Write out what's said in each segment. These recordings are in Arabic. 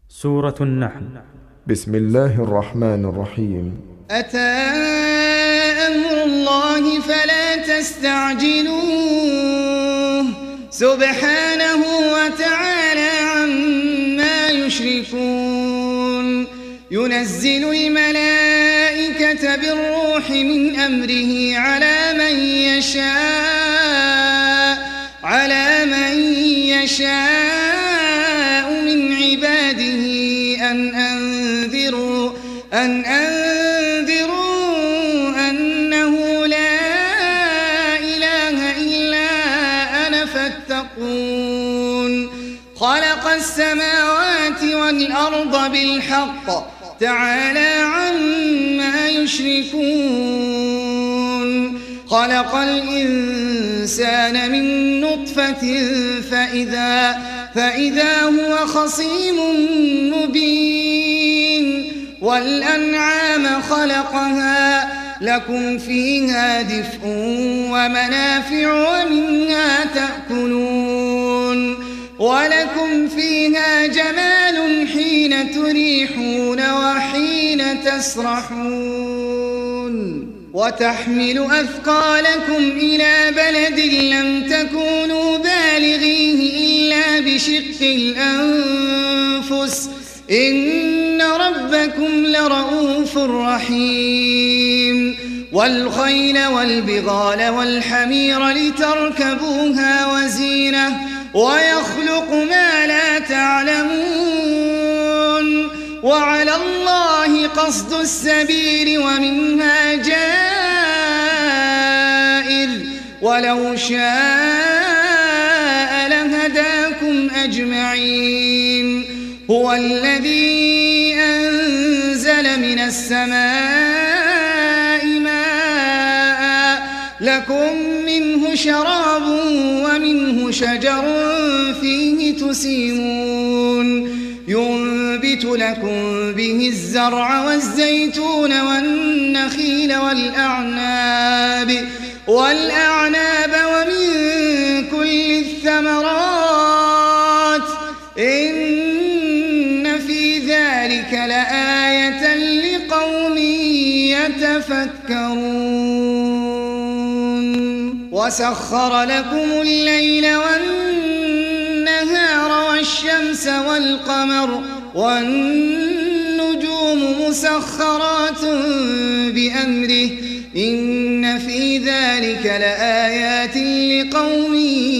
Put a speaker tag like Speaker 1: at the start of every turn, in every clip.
Speaker 1: سورة النحل.
Speaker 2: بسم الله الرحمن الرحيم.
Speaker 3: أتى أمر الله فلا تستعجلوه سبحانه وتعالى عما يشركون. ينزل الملائكة بالروح من أمره على من يشاء من عباده أن أنذروا أنه لا إله إلا أنا فاتقون. خلق السماوات والأرض بالحق تعالى عما يشركون. خلق الإنسان من نطفة فإذا هو خصيم مبين. والأنعام خلقها لكم فيها دفء ومنافع ومنها تأكلون. ولكم فيها جمال حين تريحون وحين تسرحون. وتحمل أثقالكم إلى بلد لم تكونوا بالغيه إلا بشق الأنفس إن ربكم لرؤوف رحيم. والخيل والبغال والحمير لتركبوها وزينة ويخلق ما لا تعلمون. وعلى الله قصد السبيل ومنها جائر ولو شاء لهداكم أجمعين. هو الذي أنزل من السماء ماء لكم منه شراب ومنه شجر فيه تسيمون. ينبت لكم به الزرع والزيتون والنخيل والأعناب ومن كل الثمرات إن في ذلك لآية لقوم يتفكرون. وسخر لكم الليل والنهار والشمس والقمر والنجوم مسخرات بأمره إن في ذلك لآيات لقوم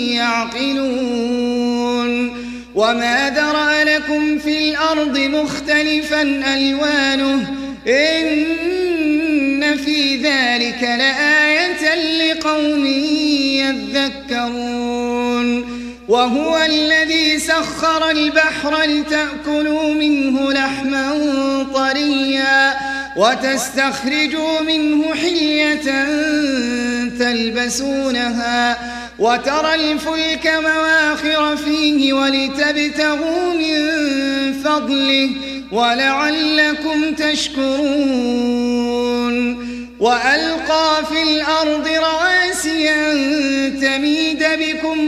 Speaker 3: يعقلون. وما ذرأ لكم في الأرض مختلفا ألوانه إن في ذلك لآية لقوم يذكرون. وهو الذي سخر البحر لتأكلوا منه لحما طريا وتستخرجوا منه حلية تلبسونها وترى الفلك مواخر فيه ولتبتغوا من فضله ولعلكم تشكرون. وألقى في الأرض رواسي أن تميد بكم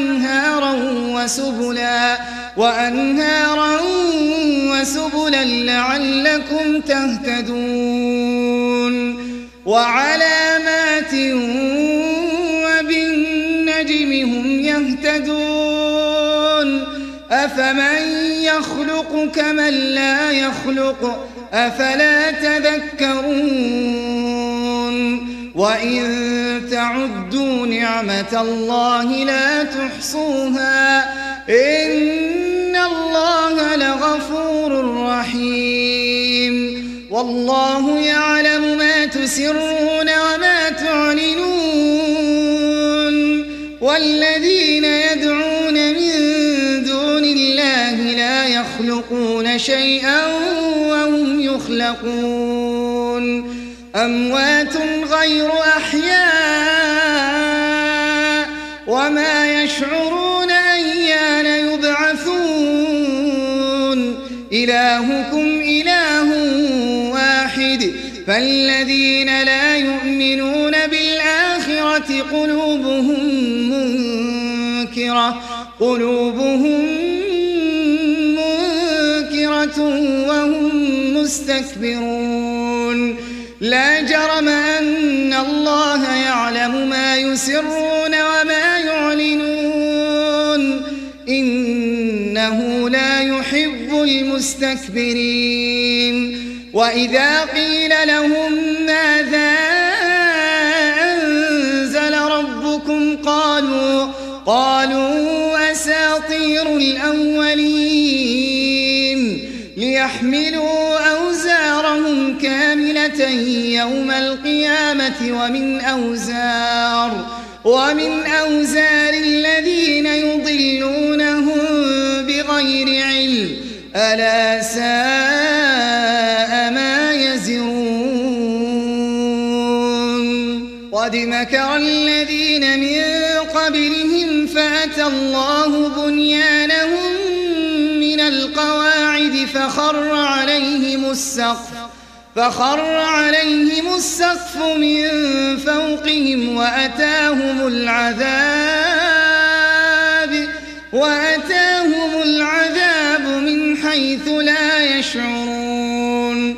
Speaker 3: وأنهارا وسبلا لعلكم تهتدون. وعلامات وبالنجم هم يهتدون. أفمن يخلق كمن لا يخلق أفلا تذكرون. وإن تعدوا نعمة الله لا تحصوها إن الله لغفور رحيم. والله يعلم ما تسرون وما تعلنون. والذين يدعون من دون الله لا يخلقون شيئا وهم يخلقون. أموات غير أحياء وما يشعرون أيان يبعثون. إلهكم إله واحد فالذين لا يؤمنون بالآخرة قلوبهم منكرة بصيرة وهم مستكبرون لا جرم أن الله يعلم ما يسرون وما يعلنون إنه لا يحب المستكبرين وإذا قيل لهم ماذا أنزل ربكم قالوا أساطير الأولين ليحملوا أوزارهم كاملة يوم القيامة ومن أوزار الذين يضلونهم بغير علم ألا ساء ما يزرون قد مكر الذين من قبلهم فأتى الله بنيانهم من القواعد فخر عليهم السقف من فوقهم وأتاهم العذاب من حيث لا يشعرون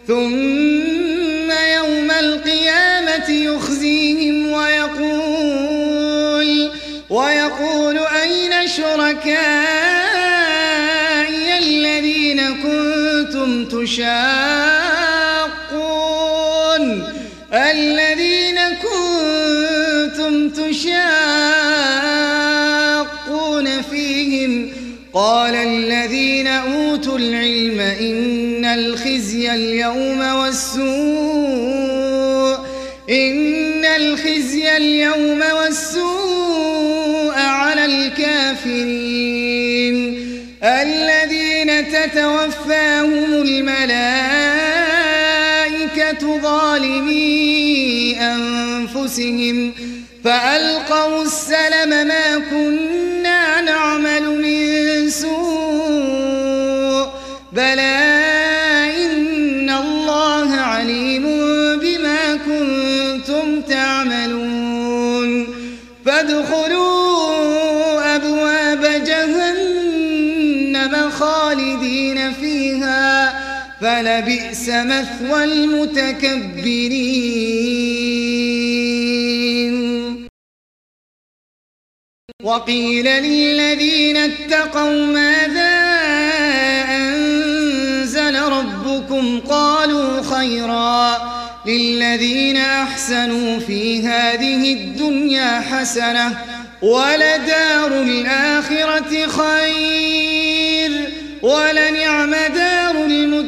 Speaker 3: ثم يوم القيامة يخزيهم ويقول أين شركائي الذين كنتم تشاقون فيهم قال الذين أوتوا العلم إن الخزي اليوم والسوء على الكافرين الذين تتوفاهم الملائكة ظالمي أنفسهم فألقوا السلم ما كنا نعمل من سوء بلى إن الله عليم بما كنتم تعملون فادخلوا أبواب جهنم خالدين فيها فلبئس مثوى المتكبرين وقيل للذين اتقوا ماذا أنزل ربكم قالوا خيرا للذين أحسنوا في هذه الدنيا حسنة ولدار الآخرة خير ولنعم دار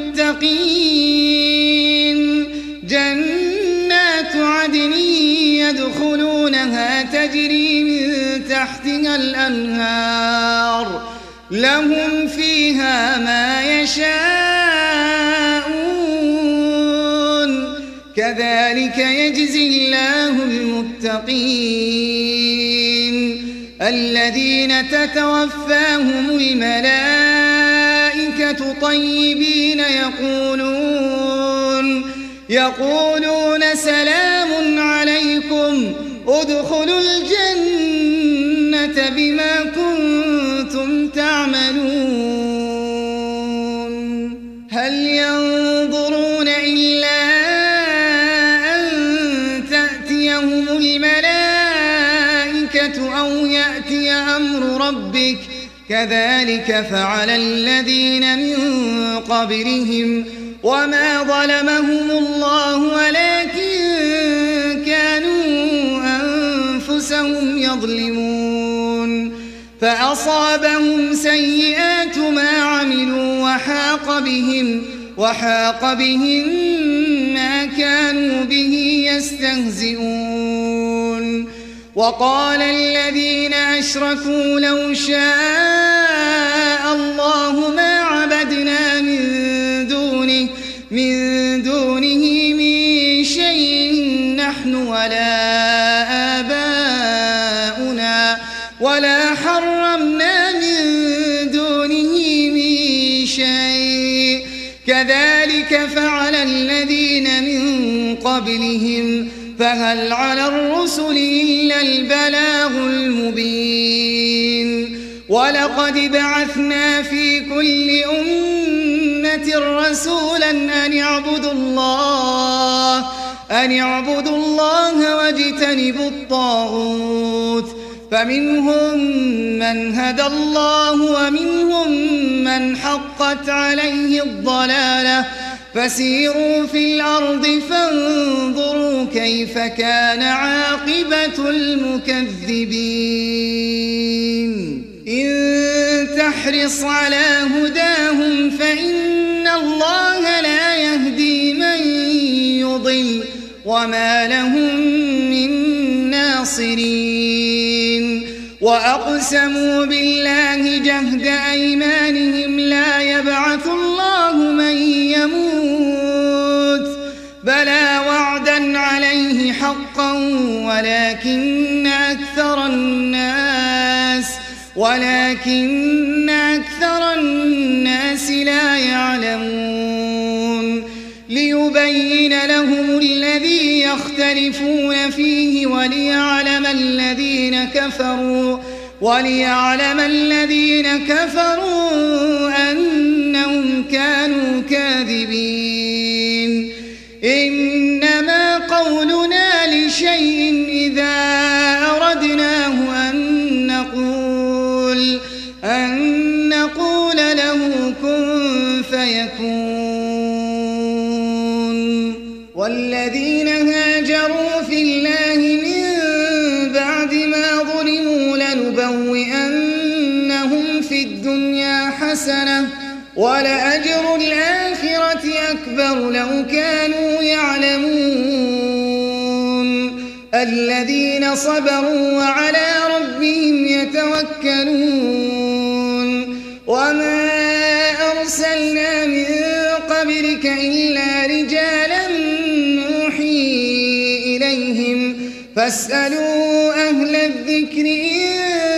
Speaker 3: المتقين جنات عدن يدخلونها تجري من تحتها الأنهار لهم فيها ما يشاءون كذلك يجزي الله المتقين الذين تتوفاهم الملائكة طيبين يقولون سلام عليكم ادخلوا الجنة بما كنتم تعملون هل ينظرون إلا أن تأتيهم الملائكة أو يأتي أمر ربك كذلك فعل الذين من قبلهم وما ظلمهم الله ولكن كانوا أنفسهم يظلمون فأصابهم سيئات ما عملوا وحاق بهم ما كانوا به يستهزئون وقال الذين أشركوا لو شاء الله ما عبدنا من دونه من شيء نحن ولا آباؤنا ولا حرمنا من دونه من شيء كذلك فعل الذين من قبلهم فهل على الرسل إلا البلاغ المبين ولقد بعثنا في كل أمة أمة رسولا أن اعبدوا الله واجتنبوا الطاغوت فمنهم من هدى الله ومنهم من حقت عليه الضلالة فسيروا في الأرض فانظروا كيف كان عاقبة المكذبين إن تحرص على هداهم فإن الله لا يهدي من يضل وما لهم من ناصرين وأقسموا بالله جهد أيمانهم لا يبعث الله من يموت بلى وعدا عليه حقا ولكن أكثر الناس لا يعلمون ليبين لهم الذي يختلفون فيه وليعلم الذين كفروا أنهم كانوا كاذبين إنما قولنا لشيء إذا أردناه أن نقول له كن فيكون والذين هاجروا في الله من بعد ما ظلموا لنبوئنهم في الدنيا حسنة ولأجر الآخرة أكبر لو كانوا يعلمون الذين صبروا وعلى ربهم يتوكلون وما أرسلنا من قبلك إلا رجالا نوحي إليهم فاسألوا أهل الذكر إن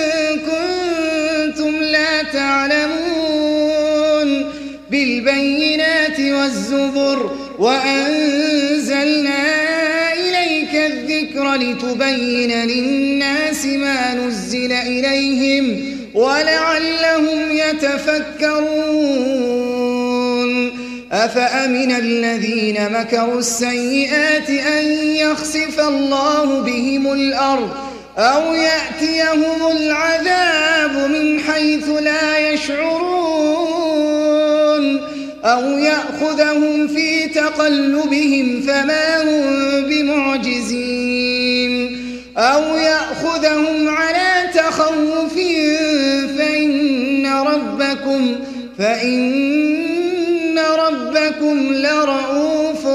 Speaker 3: كنتم لا تعلمون بالبينات والزبر وأنزلنا إليك الذكر لتبين للناس ما نزل إليهم ولعلهم يتفكرون أفأمن الذين مكروا السيئات أن يخسف الله بهم الأرض أو يأتيهم العذاب من حيث لا يشعرون أو يأخذهم في تقلبهم فما هم بمعجزين أو يأخذهم على تخوف فإن ربكم لرؤوف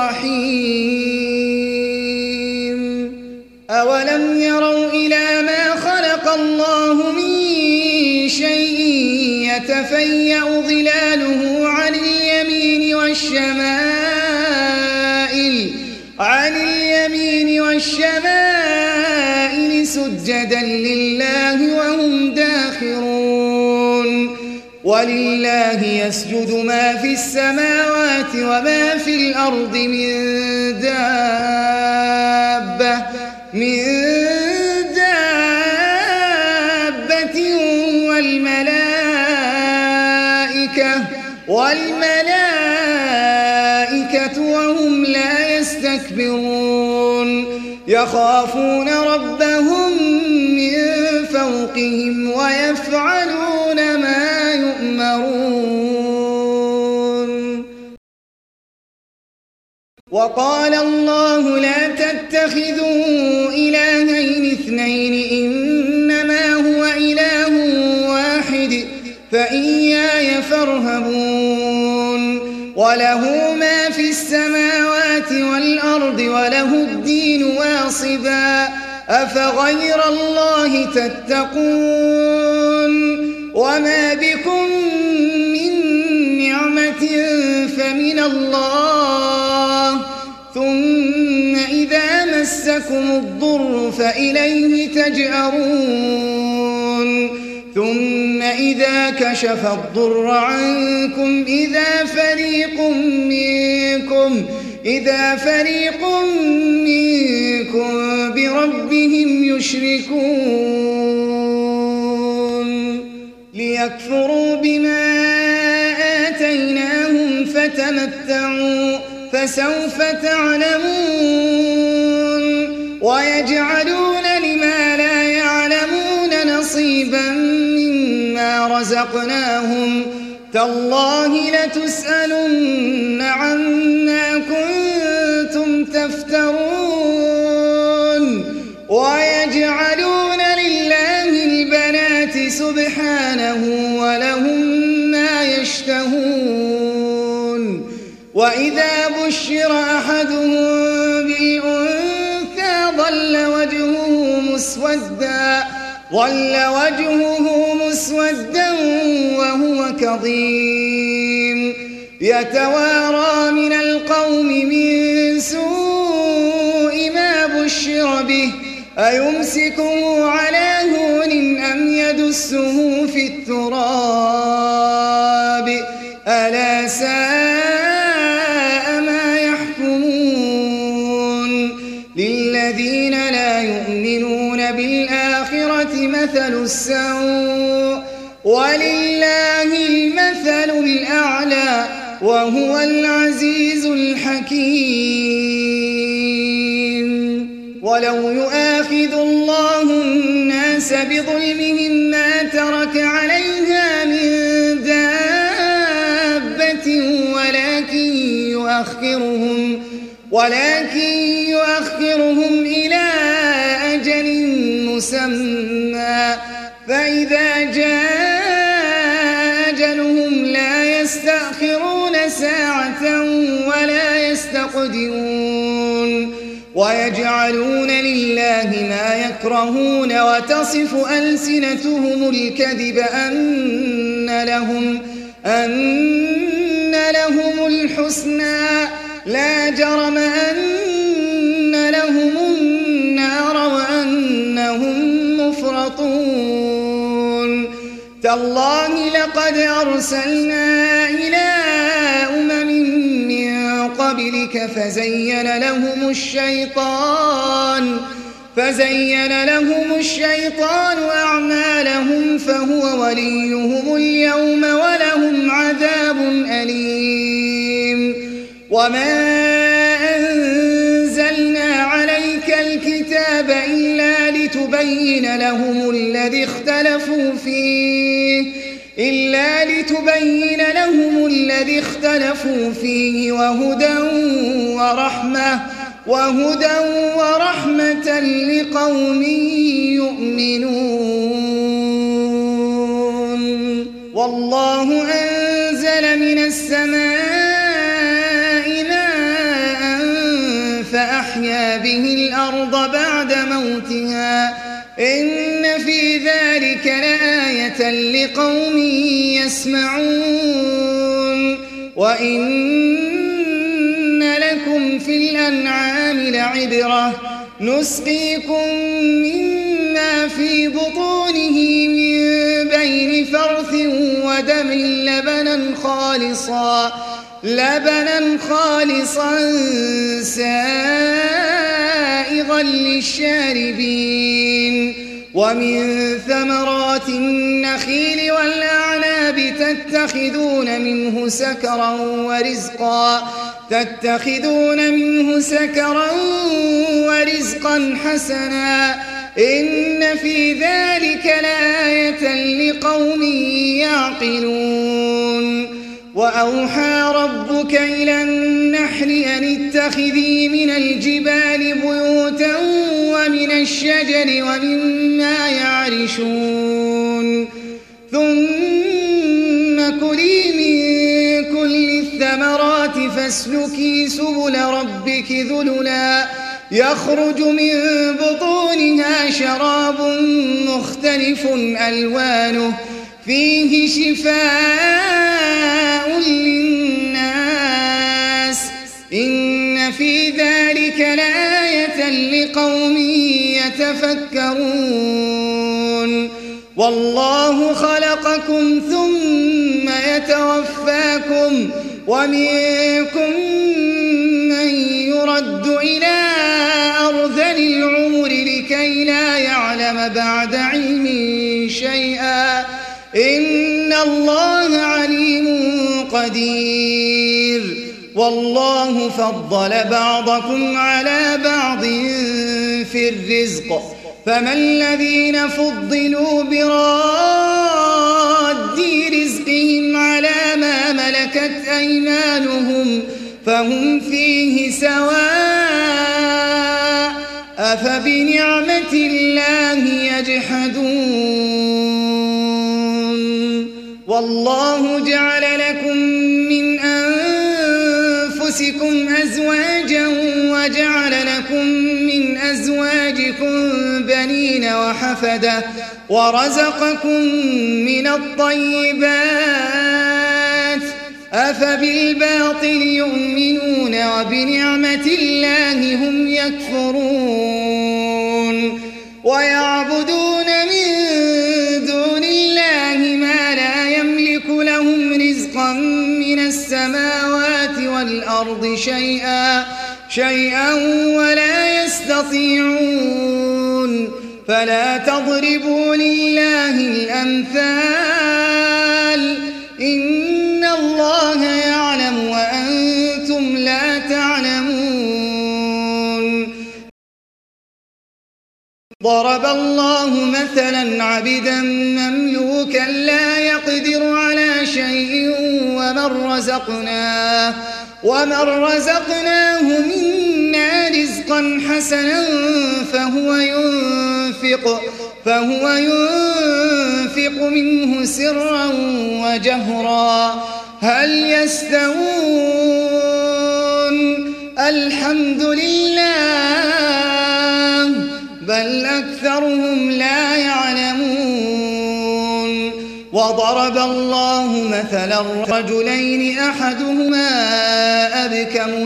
Speaker 3: رحيم أولم يروا إلى ما خلق الله من شيء يتفيأ ظلاله عن اليمين والشمائل سجدا لله وهم داخرون ولله يسجد ما في السماوات وما في الأرض من دابة والملائكة وهم لا يستكبرون يخافون ربهم من فوقهم ويفعلون ما يؤمرون وقال الله لا تتخذوا إلهين اثنين إنما هو إله واحد فإياي فارهبون وله ما في السماوات والأرض وله الدين واصبا أفغير الله تتقون وما بكم من نعمة فمن الله ثم إذا مسكم الضر فإليه تجأرون ثم إذا كشف الضر عنكم إذا فريق منكم بربهم يشركون ليكفروا بما آتيناهم تمتعوا فسوف تعلمون ويجعلون لما لا يعلمون نصيبا مما رزقناهم تالله لتسألن عما كنتم تفترون ويجعلون لله البنات سبحانه ولهم ما يشتهون وإذا بشر أحدهم بالأنثى ظل وجهه مسودا وهو كظيم يتوارى من القوم من سوء ما بشر به أيمسكه على هون أم يدسه في التراب ألا ساء ما يحكمون للذين لا يؤمنون بالآخرة مثل السوء ولله المثل الأعلى وهو العزيز الحكيم ولو يؤاخذ الله الناس بظلمهم ما ترك عليها من دابة ولكن يؤخرهم إلى أجل مسمى فإذا جاء أجلهم لا يستأخرون ساعة ولا يستقدمون ويجعلون لله ما يكرهون وتصف ألسنتهم الكذب أن لهم الحسنى لا جرم أن لهم النار وأنهم مفرطون تالله لقد أرسلنا إلى أمم من قبلك فزين لهم الشيطان أعمالهم فهو وليهم اليوم ولهم عذاب أليم وما أنزلنا عليك الكتاب إلا لتبين لهم الذي اختلفوا فيه وهدى ورحمة لقوم يؤمنون والله أنزل من السماء ماء فأحيا به الأرض بعد موتها إن في ذلك لآية لقوم يسمعون وإن لكم في الأنعام لعبرة نسقيكم مما في بطونه من بين فرث ودم لبنا خالصا سائغا للشاربين ومن ثمرات النخيل والأعناب تتخذون منه سكرا ورزقا حسنا إن في ذلك لآية لقوم يعقلون وأوحى ربك إلى النحل أن اتخذي من الجبال بيوتا ومن الشجر ومما يعرشون ثم كلي من كل الثمرات فاسلكي سبل ربك ذللا يخرج من بطونها شراب مختلف ألوانه فيه شفاء للناس إن في ذلك لآية لقوم يتفكرون والله خلقكم ثم يتوفاكم ومنكم من يرد إلى أرذل العمر لكي لا يعلم بعد علم شيئا إن الله عليم قدير والله فضل بعضكم على بعض في الرزق فما الذين فضلوا براد رزقهم على ما ملكت أيمانهم فهم فيه سواء أفبنعمة الله يجحدون والله جعل لكم من أنفسكم أزواجا وجعل لكم من أزواجكم بنين وحفدة ورزقكم من الطيبات أفبالباطل يؤمنون وبنعمة الله هم يكفرون ويعبدون من دون الله ما لا يملك لهم رزقا من السماوات والأرض شيئا ولا يستطيعون فلا تضربوا لله الأمثال إن الله يعلم وأنتم لا تعلمون ضرب الله مثلا عبدا مملوكا لا يقدر على شيء ومن رزقناه منا رزقا حسنا فهو ينفق منه سرا وجهرا هل يستوون الحمد لله بل أكثرهم لا يعلمون وضرب الله مثلا رجلين أحدهما أبكم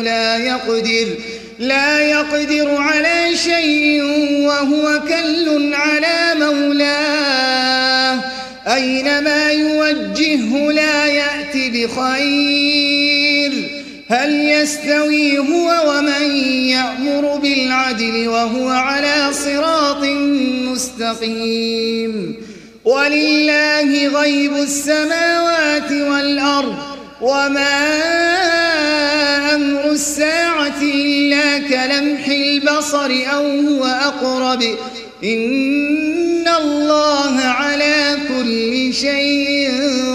Speaker 3: لا يقدر على شيء وهو كل على مولاه أينما يوجهه لا يأتي بخير هل يستوي هو ومن يأمر بالعدل وهو على صراط مستقيم ولله غيب السماوات والأرض وما أمر الساعة إلا كلمح البصر أو هو أقرب إن الله على كل شيء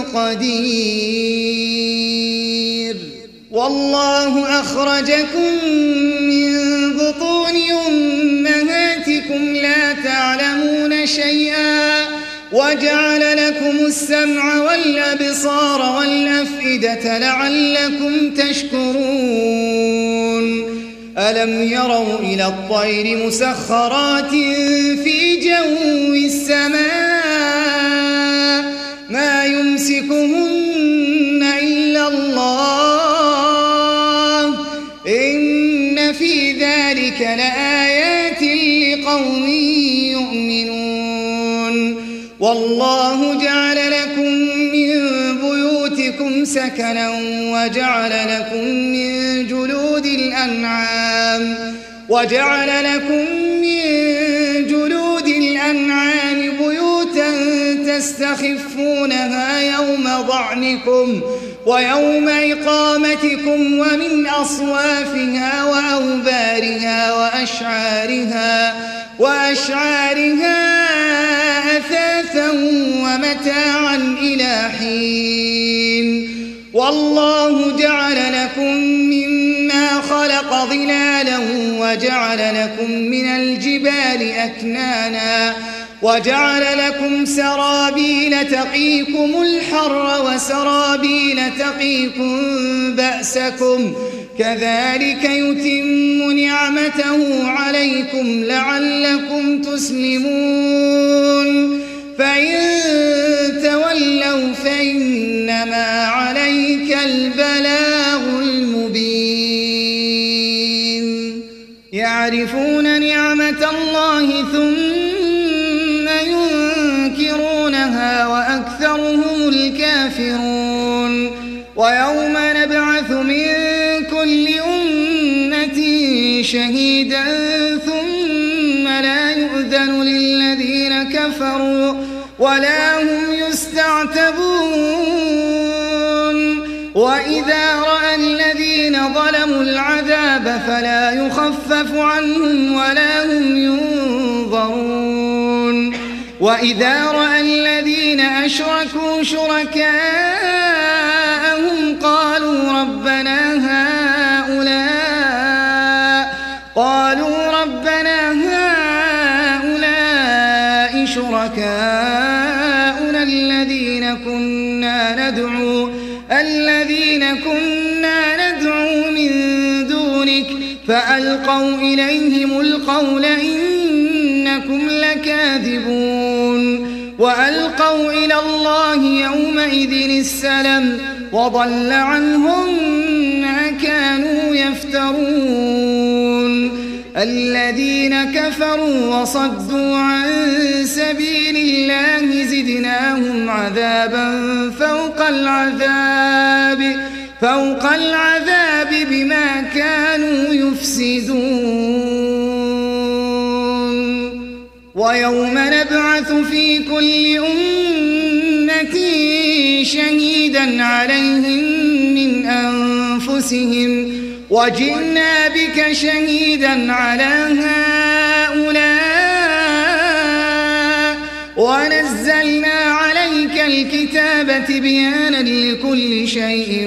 Speaker 3: قدير والله أخرجكم من بطون أمهاتكم لا تعلمون شيئا وجعل لكم السمع والأبصار والأفئدة لعلكم تشكرون ألم يروا إلى الطير مسخرات في جو السماء ما يمسكهن إلا الله إن في ذلك لآيات لقوم يؤمنون والله جعل لكم من بيوتكم سكنا وجعل لكم من جلود الأنعام بيوتا تستخفونها يوم ضعنكم ويوم إقامتكم ومن أصوافها وأوبارها وأشعارها أثاثا ومتاعا إلى حين والله جعل لكم مما خلق ظلالا وجعل لكم من الجبال أكنانا وجعل لكم سرابيل تقيكم الحر وسرابيل تقيكم بأسكم كذلك يتم نعمته عليكم لعلكم تسلمون فإن تولوا فإنما عليك البلاغ المبين يعرفون نعمة الله ثم ينكرونها وأكثرهم الكافرون ويوم نبعث من كل أمة شهيدا ثم لا يؤذن للذين كفروا ولا هم يستعتبون وإذا رأى الذين ظلموا العذاب فلا يخفف عنهم ولا هم ينظرون وإذا رأى الذين أشركوا شركاءهم قالوا ربنا هؤلاء شركاؤنا الذين كنا ندعو من دونك فألقوا إليهم القول إنكم لكاذبون وألقوا إلى الله يومئذ السلم وضل عنهم ما كانوا يفترون الذين كفروا وصدوا عن سبيل الله زدناهم عذابا فوق العذاب بما كانوا يفسدون ويوم نبعث في كل أمة شهيدا عليهم من أنفسهم وجئنا بك شهيدا على هؤلاء ونزلنا عليك الكتاب تبيانا لكل شيء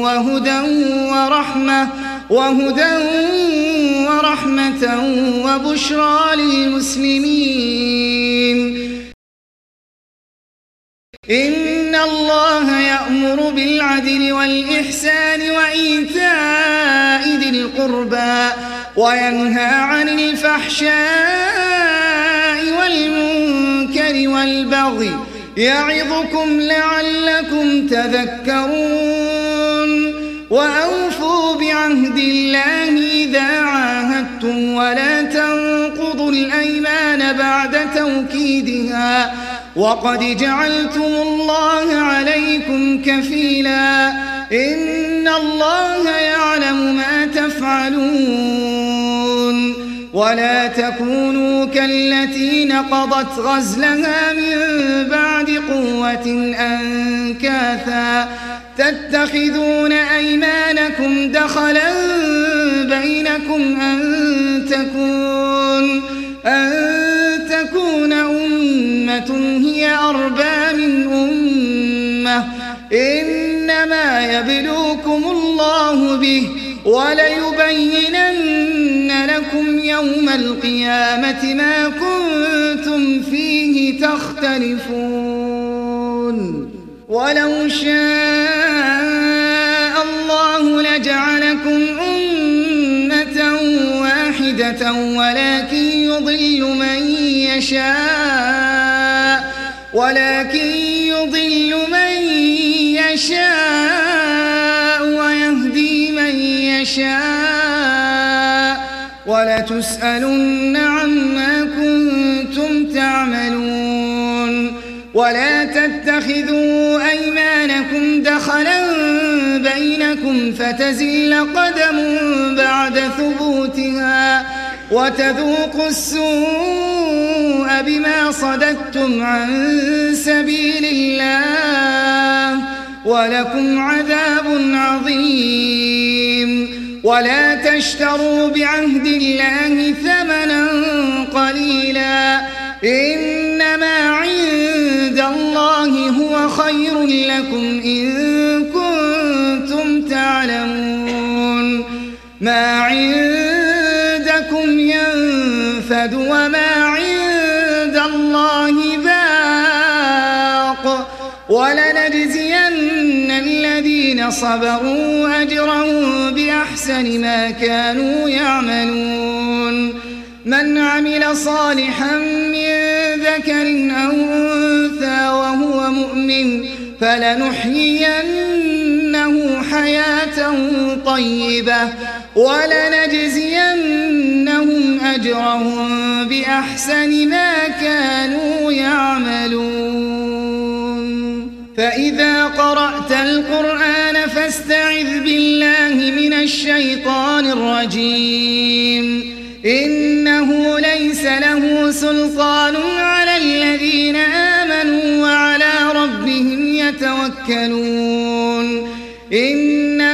Speaker 3: وهدى ورحمة وبشرى للمسلمين إن الله يأمر بالعدل والإحسان وإيتاء ذي القربى وينهى عن الفحشاء والمنكر والبغي يعظكم لعلكم تذكرون وأوفوا بعهد الله إذا عاهدتم ولا تنقضوا الأيمان بعد توكيدها وقد جعلتم الله عليكم كفيلا إن الله يعلم ما تفعلون ولا تكونوا كالتي نقضت غزلها من بعد قوة أنكاثا تتخذون أيمانكم دخلا بينكم أن تكون أمة هي أربى من أمة إنما يبلوكم الله به وليبينن لكم يوم القيامة ما كنتم فيه تختلفون ولو شاء الله لجعلكم أمة واحدة ولكن يضل من يشاء ويهدي من يشاء ولتسألن عما كنتم تعملون ولا تتخذوا أيمانكم دخلا بينكم فتزل قدم بعد ثبوتها وتذوقوا السوء بما صددتم عن سبيل الله ولكم عذاب عظيم ولا تشتروا بعهد الله ثمنا قليلا إنما عند الله هو خير لكم إن كنتم تعلمون ما عندكم ينفد وما عند الله باق ولنجزين الذين صبروا أجرهم بأحسن ما كانوا يعملون من عمل صالحا من ذكر أو أنثى وهو مؤمن فلنحيينه حياة طيبة ولنجزينهم أجرهم بأحسن ما كانوا يعملون فإذا قرأت القرآن فاستعذ بالله من الشيطان الرجيم إنه ليس له سلطان على الذين آمنوا وعلى ربهم يتوكلون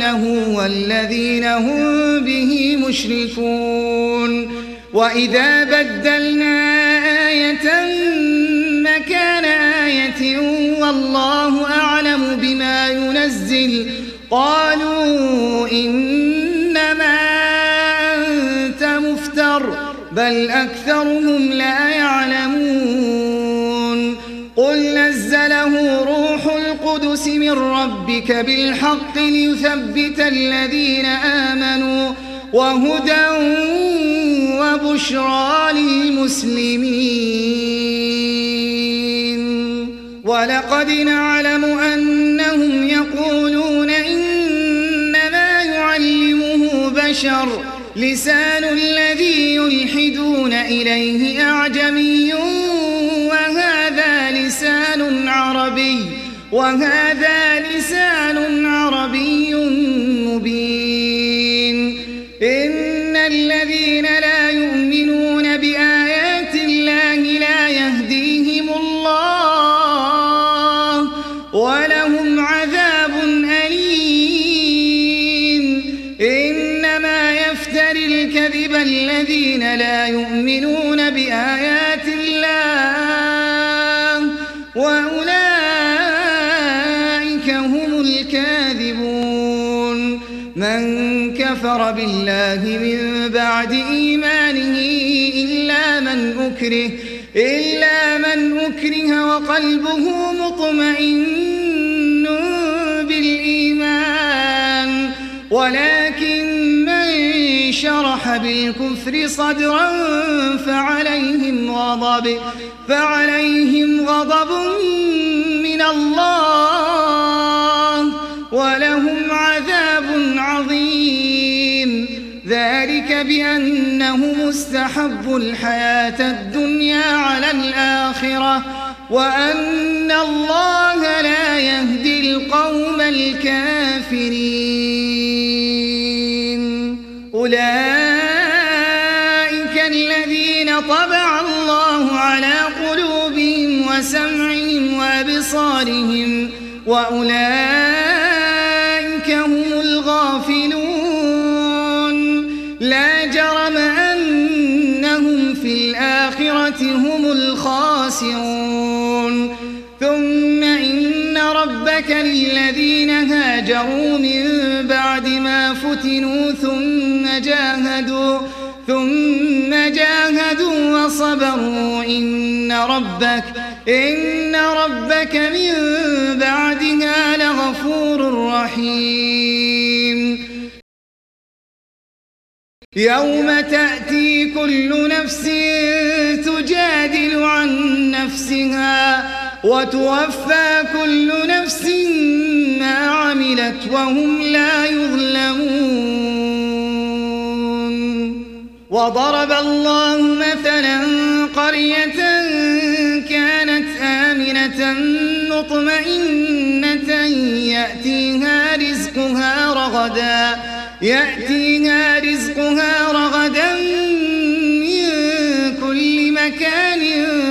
Speaker 3: يعلمونه والذين هم به مشركون وإذا بدلنا آية مكان آية والله أعلم بما ينزل قالوا إنما أنت مفتر بل أكثرهم لا يعلمون قل نزله روح القدس من ربك بالحق ليثبت الذين آمنوا وهدى وبشرى للمسلمين ولقد نعلم أنهم يقولون إنما يعلمه بشر لسان الذي يلحدون إليه أعجمي وهذا لسان عربي مبين إن الذين لا يؤمنون بآيات الله لا يهديهم الله ولهم عذاب أليم إنما يفتري الكذب الذين لا يؤمنون بآيات الله وأولئك هم الكاذبون من كفر بالله من بعد إيمانه إلا من أكره وقلبه مطمئن بالإيمان ولكن من شرح بالكفر صدرا فعليهم غضب من الله ولهم عذاب عظيم ذلك بأنهم استحبوا الحياة الدنيا على الآخرة وأن الله لا يهدي القوم الكافرين أولئك الذين طبع الله على قلوبهم وسمعهم وأبصارهم وأولئك هم الغافلون لا جرم أنهم في الآخرة هم الخاسرون ثم إن ربك للذين هاجروا من بعد ما فتنوا ثم جاهدوا وصبروا إن ربك من بعدها لغفور رحيم يوم تأتي كل نفس تجادل عن نفسها وتوفى كل نفس ما عملت وهم لا يظلمون وضرب الله مثلا قرية كانت آمنة مطمئنة يأتيها رزقها رغدا من كل مكان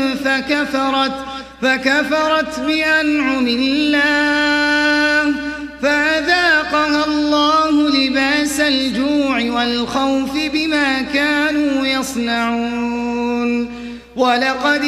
Speaker 3: فكفرت بأنعم الله فأذاقها الله لباس الجوع والخوف بما كانوا يصنعون ولقد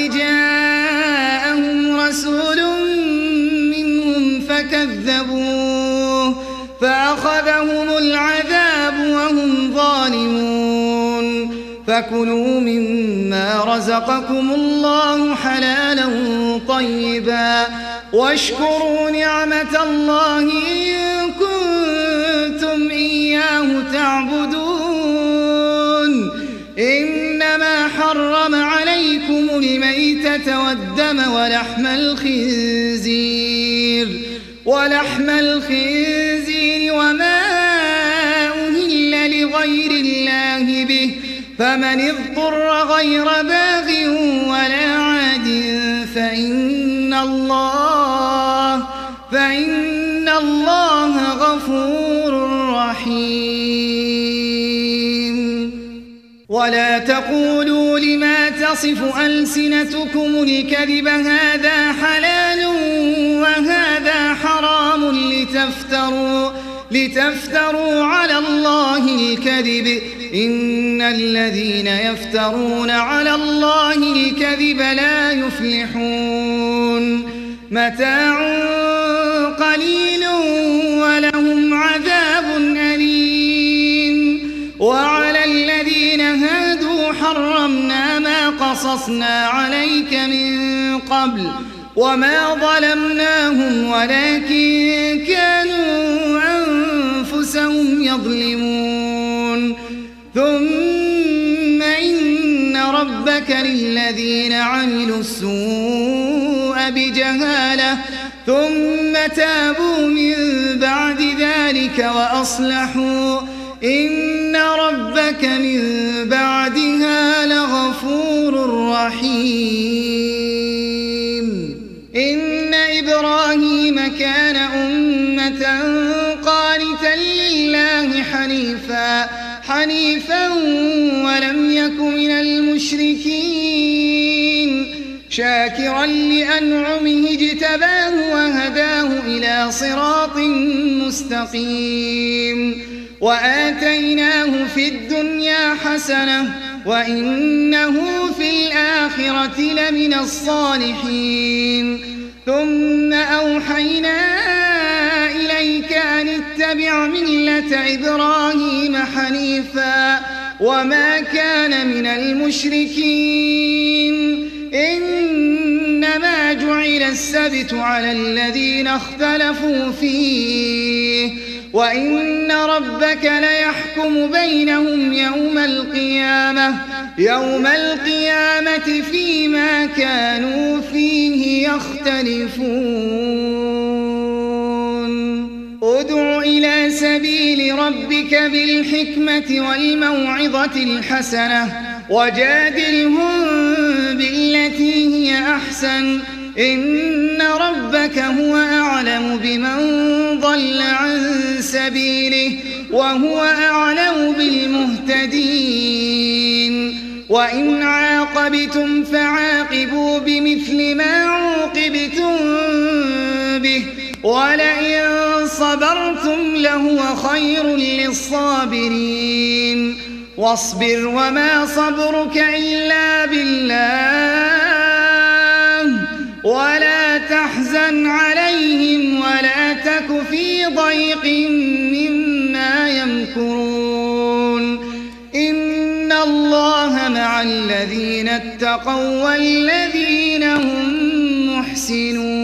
Speaker 3: جاءهم رسول منهم فكذبوه فأخذهم العذاب وهم ظالمون فكلوا مما رزقكم الله حلالا طيبا واشكروا نعمة الله إن كنتم إياه تعبدون إنما حرم عليكم الميتة والدم ولحم الخنزير وما أهل لغير الله به فمن اضطر غير باغ ولا عاد فإن الله غفور رحيم ولا تقولوا لما تصف ألسنتكم الكذب هذا حلال وهذا حرام لتفتروا على الله الكذب إن الذين يفترون على الله الكذب لا يفلحون متاع قليل ولهم عذاب أليم وعلى الذين هادوا حرمنا ما قصصنا عليك من قبل وما ظلمناهم ولكن كانوا أنفسهم يظلمون ثم إن ربك للذين عملوا السوء بجهالة ثم تابوا من بعد ذلك وأصلحوا إن ربك من بعدها لغفور رحيم إن إبراهيم كان أمة قانتا لله حنيفا ولم يك من المشركين شاكرا لأنعمه اجتباه وهداه إلى صراط مستقيم وآتيناه في الدنيا حسنة وإنه في الآخرة لمن الصالحين ثم أوحينا إليك أن اتبع ملة إبراهيم حنيفا وما كان من المشركين إنما جعل السبت على الذين اختلفوا فيه وإن ربك ليحكم بينهم يوم القيامة فيما كانوا فيه يختلفون ادع إلى سبيل ربك بالحكمة والموعظة الحسنة وجادلهم بالتي هي أحسن إن ربك هو أعلم بمن ضل عن سبيله وهو أعلم بالمهتدين وإن عاقبتم فعاقبوا بمثل ما عوقبتم به ولئن صبرتم لهو خير للصابرين واصبر وما صبرك إلا بالله ولا تحزن عليهم ولا تك في ضيق مما يمكرون إن الله مع الذين اتقوا والذين هم محسنون